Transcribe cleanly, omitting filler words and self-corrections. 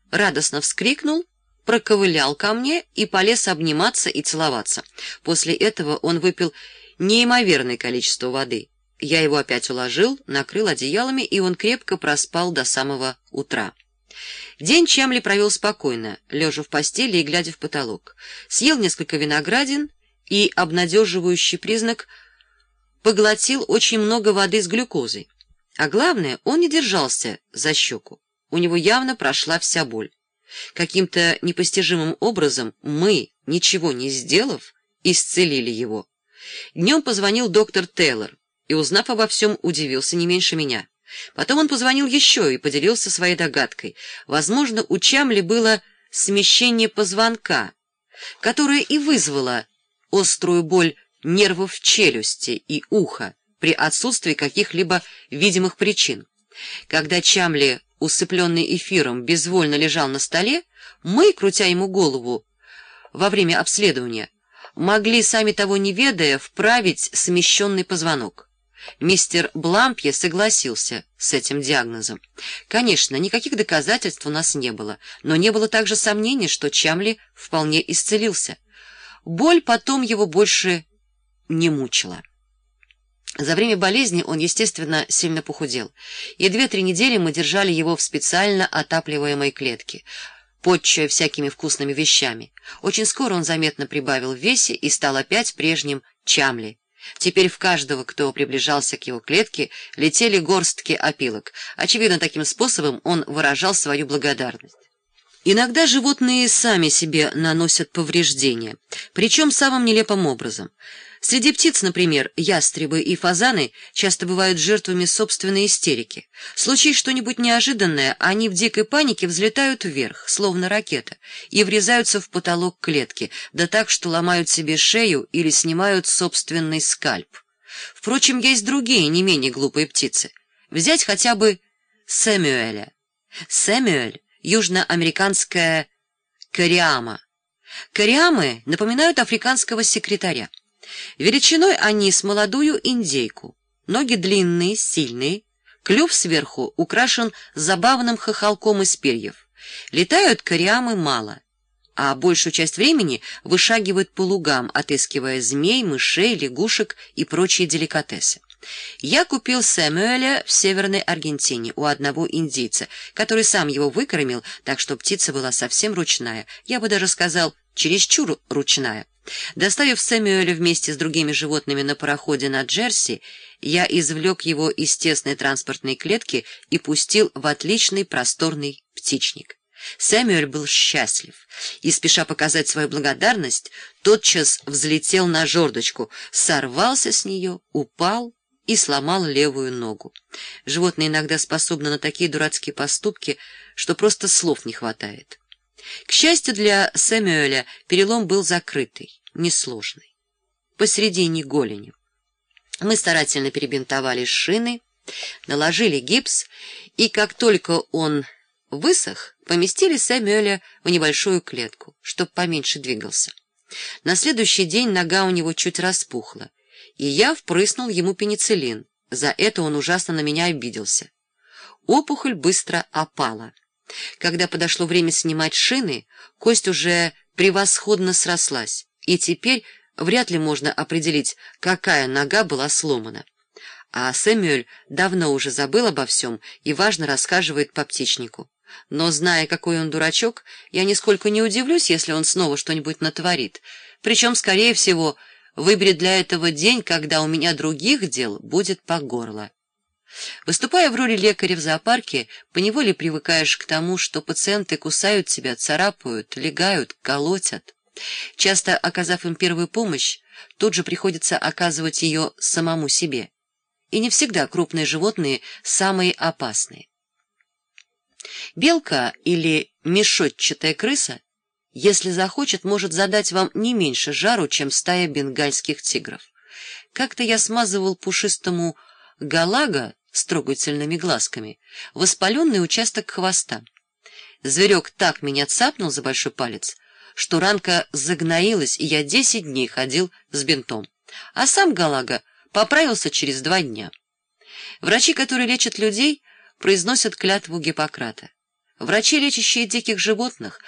радостно вскрикнул, проковылял ко мне и полез обниматься и целоваться. После этого он выпил неимоверное количество воды. Я его опять уложил, накрыл одеялами, и он крепко проспал до самого утра. День Чамли провел спокойно, лежа в постели и глядя в потолок. Съел несколько виноградин и, обнадеживающий признак, поглотил очень много воды с глюкозой. А главное, он не держался за щеку. У него явно прошла вся боль. Каким-то непостижимым образом мы, ничего не сделав, исцелили его. Днем позвонил доктор Тейлор и, узнав обо всем, удивился не меньше меня. Потом он позвонил еще и поделился своей догадкой. Возможно, у Чамли было смещение позвонка, которое и вызвало острую боль нервов челюсти и уха при отсутствии каких-либо видимых причин. Когда Чамли, усыпленный эфиром, безвольно лежал на столе, мы, крутя ему голову во время обследования, могли, сами того не ведая, вправить смещенный позвонок. Мистер Блампье согласился с этим диагнозом. Конечно, никаких доказательств у нас не было, но не было также сомнений, что Чамли вполне исцелился. Боль потом его больше не мучила. За время болезни он, естественно, сильно похудел, и 2-3 недели мы держали его в специально отапливаемой клетке, подчуя всякими вкусными вещами. Очень скоро он заметно прибавил в весе и стал опять прежним Чамли. Теперь в каждого, кто приближался к его клетке, летели горстки опилок. Очевидно, таким способом он выражал свою благодарность. Иногда животные сами себе наносят повреждения, причем самым нелепым образом. Среди птиц, например, ястребы и фазаны часто бывают жертвами собственной истерики. Случись что-нибудь неожиданное, они в дикой панике взлетают вверх, словно ракета, и врезаются в потолок клетки, да так, что ломают себе шею или снимают собственный скальп. Впрочем, есть другие, не менее глупые птицы. Взять хотя бы Сэмюэля. Сэмюэль — южноамериканская кориама. Кориамы напоминают африканского секретаря. Величиной они с молодую индейку. Ноги длинные, сильные, клюв сверху украшен забавным хохолком из перьев. Летают кориамы мало, а большую часть времени вышагивают по лугам, отыскивая змей, мышей, лягушек и прочие деликатесы. Я купил Сэмюэля в Северной Аргентине у одного индейца, который сам его выкормил, так что птица была совсем ручная, я бы даже сказал, чересчур ручная. Доставив Сэмюэля вместе с другими животными на пароходе на Джерси, я извлек его из тесной транспортной клетки и пустил в отличный просторный птичник. Сэмюэль был счастлив и, спеша показать свою благодарность, тотчас взлетел на жердочку, сорвался с нее, упал и сломал левую ногу. Животные иногда способны на такие дурацкие поступки, что просто слов не хватает. К счастью для Сэмюэля, перелом был закрытый, несложный, посредине голени. Мы старательно перебинтовали шины, наложили гипс, и как только он высох, поместили Сэмюэля в небольшую клетку, чтоб поменьше двигался. На следующий день нога у него чуть распухла, и я впрыснул ему пенициллин. За это он ужасно на меня обиделся. Опухоль быстро опала. Когда подошло время снимать шины, кость уже превосходно срослась, и теперь вряд ли можно определить, какая нога была сломана. А Сэмюэль давно уже забыл обо всем и важно расхаживает по птичнику. Но, зная, какой он дурачок, я нисколько не удивлюсь, если он снова что-нибудь натворит. Причем, скорее всего, выберет для этого день, когда у меня других дел будет по горло. Выступая в роли лекаря в зоопарке, поневоле привыкаешь к тому, что пациенты кусают себя, царапают, лягают, колотят. Часто, оказав им первую помощь, тут же приходится оказывать ее самому себе. И не всегда крупные животные самые опасные. Белка или мешотчатая крыса, если захочет, может задать вам не меньше жару, чем стая бенгальских тигров. Как-то я смазывал пушистому галага с трогательными глазками воспаленный участок хвоста. Зверек так меня цапнул за большой палец, что ранка загноилась, и я 10 дней ходил с бинтом. А сам галага поправился через 2 дня. Врачи, которые лечат людей, произносят клятву Гиппократа. Врачи, лечащие диких животных,